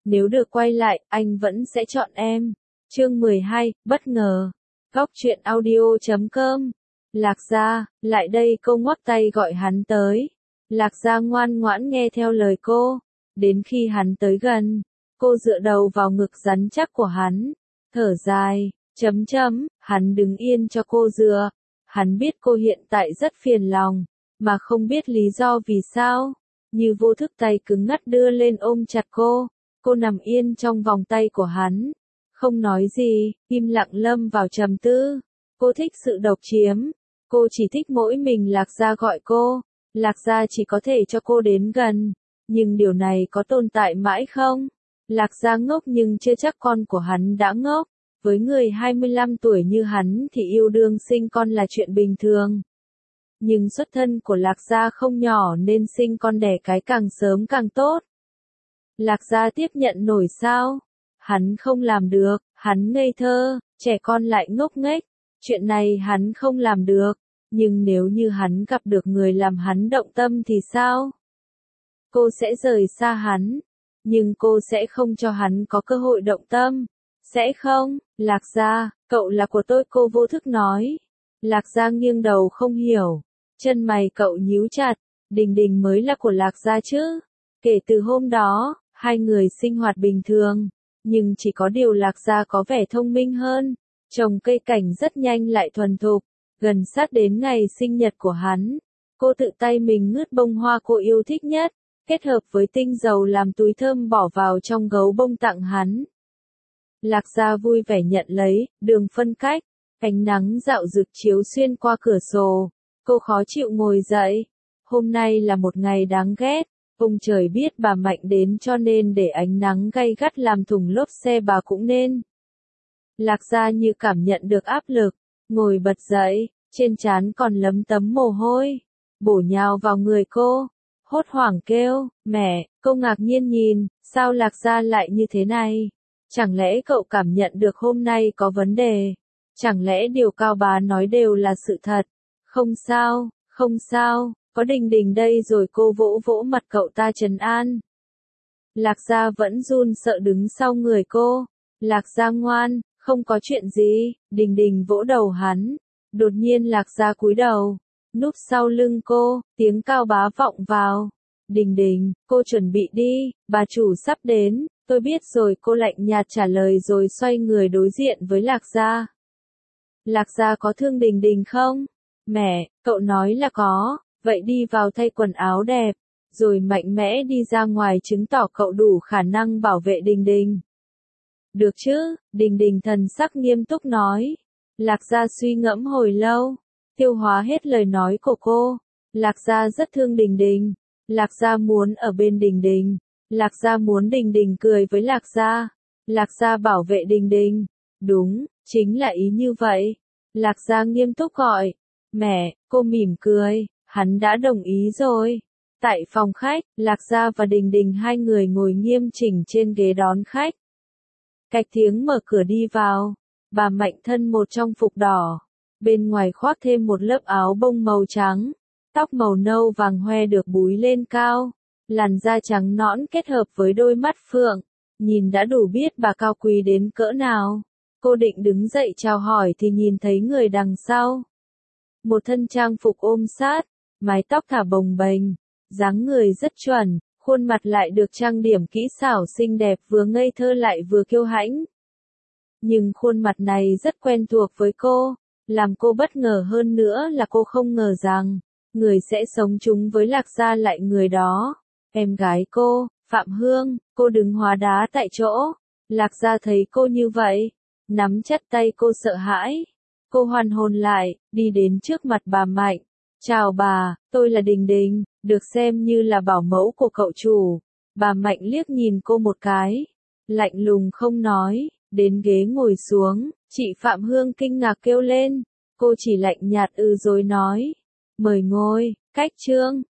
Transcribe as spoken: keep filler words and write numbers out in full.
Nếu được quay lại, anh vẫn sẽ chọn em. Chương mười hai, bất ngờ. Góc truyện audio chấm com. Lạc Gia, lại đây, cô ngoắc tay gọi hắn tới. Lạc Gia ngoan ngoãn nghe theo lời cô. Đến khi hắn tới gần, cô dựa đầu vào ngực rắn chắc của hắn. Thở dài, chấm chấm, hắn đứng yên cho cô dựa. Hắn biết cô hiện tại rất phiền lòng, mà không biết lý do vì sao. Như vô thức tay cứng ngắc đưa lên ôm chặt cô. Cô nằm yên trong vòng tay của hắn. Không nói gì, im lặng lâm vào trầm tư. Cô thích sự độc chiếm. Cô chỉ thích mỗi mình Lạc Gia gọi cô. Lạc Gia chỉ có thể cho cô đến gần. Nhưng điều này có tồn tại mãi không? Lạc Gia ngốc nhưng chưa chắc con của hắn đã ngốc. Với người hai mươi lăm tuổi như hắn thì yêu đương sinh con là chuyện bình thường. Nhưng xuất thân của Lạc Gia không nhỏ nên sinh con đẻ cái càng sớm càng tốt. Lạc Gia tiếp nhận nổi sao? Hắn không làm được, hắn ngây thơ, trẻ con lại ngốc nghếch. Chuyện này hắn không làm được, nhưng nếu như hắn gặp được người làm hắn động tâm thì sao? Cô sẽ rời xa hắn, nhưng cô sẽ không cho hắn có cơ hội động tâm. Sẽ không, Lạc Gia, cậu là của tôi, cô vô thức nói. Lạc Gia nghiêng đầu không hiểu, chân mày cậu nhíu chặt, Đình Đình mới là của Lạc Gia chứ. Kể từ hôm đó, hai người sinh hoạt bình thường, nhưng chỉ có điều Lạc Gia có vẻ thông minh hơn, trồng cây cảnh rất nhanh lại thuần thục. Gần sát đến ngày sinh nhật của hắn, cô tự tay mình ngứt bông hoa cô yêu thích nhất, kết hợp với tinh dầu làm túi thơm bỏ vào trong gấu bông tặng hắn. Lạc Gia vui vẻ nhận lấy, đường phân cách, ánh nắng dạo rực chiếu xuyên qua cửa sổ. Cô khó chịu ngồi dậy. Hôm nay là một ngày đáng ghét. Ông trời biết bà Mạnh đến cho nên để ánh nắng gay gắt làm thủng lốp xe bà cũng nên. Lạc Gia như cảm nhận được áp lực, ngồi bật dậy, trên trán còn lấm tấm mồ hôi, bổ nhào vào người cô, hốt hoảng kêu, mẹ. Cô ngạc nhiên nhìn, sao Lạc Gia lại như thế này? Chẳng lẽ cậu cảm nhận được hôm nay có vấn đề? Chẳng lẽ điều Cao Bá nói đều là sự thật? Không sao, không sao, có Đình Đình đây rồi, cô vỗ vỗ mặt cậu ta trấn an. Lạc Gia vẫn run sợ đứng sau người cô. Lạc Gia ngoan, không có chuyện gì. Đình Đình vỗ đầu hắn. Đột nhiên Lạc Gia cúi đầu, núp sau lưng cô, tiếng Cao Bá vọng vào. Đình Đình, cô chuẩn bị đi, bà chủ sắp đến. Tôi biết rồi, cô lạnh nhạt trả lời rồi xoay người đối diện với Lạc Gia. Lạc Gia có thương Đình Đình không? Mẹ, cậu nói là có, vậy đi vào thay quần áo đẹp, rồi mạnh mẽ đi ra ngoài chứng tỏ cậu đủ khả năng bảo vệ Đình Đình. Được chứ, Đình Đình thần sắc nghiêm túc nói. Lạc Gia suy ngẫm hồi lâu, tiêu hóa hết lời nói của cô. Lạc Gia rất thương Đình Đình. Lạc Gia muốn ở bên Đình Đình. Lạc Gia muốn Đình Đình cười với Lạc Gia. Lạc Gia bảo vệ Đình Đình. Đúng, chính là ý như vậy. Lạc Gia nghiêm túc gọi. Mẹ, cô mỉm cười, hắn đã đồng ý rồi. Tại phòng khách, Lạc Gia và Đình Đình hai người ngồi nghiêm chỉnh trên ghế đón khách. Cạch tiếng mở cửa đi vào. Bà Mạnh thân một trong phục đỏ. Bên ngoài khoác thêm một lớp áo bông màu trắng. Tóc màu nâu vàng hoe được búi lên cao. Làn da trắng nõn kết hợp với đôi mắt phượng. Nhìn đã đủ biết bà cao quý đến cỡ nào. Cô định đứng dậy chào hỏi thì nhìn thấy người đằng sau. Một thân trang phục ôm sát, mái tóc thả bồng bềnh, dáng người rất chuẩn, khuôn mặt lại được trang điểm kỹ xảo xinh đẹp, vừa ngây thơ lại vừa kiêu hãnh. Nhưng khuôn mặt này rất quen thuộc với cô, làm cô bất ngờ hơn nữa là cô không ngờ rằng, người sẽ sống chung với Lạc Gia lại người đó. Em gái cô, Phạm Hương. Cô đứng hóa đá tại chỗ. Lạc Gia thấy cô như vậy, nắm chặt tay cô sợ hãi. Cô hoàn hồn lại, đi đến trước mặt bà Mạnh. Chào bà, tôi là Đình Đình, được xem như là bảo mẫu của cậu chủ. Bà Mạnh liếc nhìn cô một cái, lạnh lùng không nói, đến ghế ngồi xuống. Chị Phạm Hương kinh ngạc kêu lên, cô chỉ lạnh nhạt ừ rồi nói. Mời ngồi, cách trương.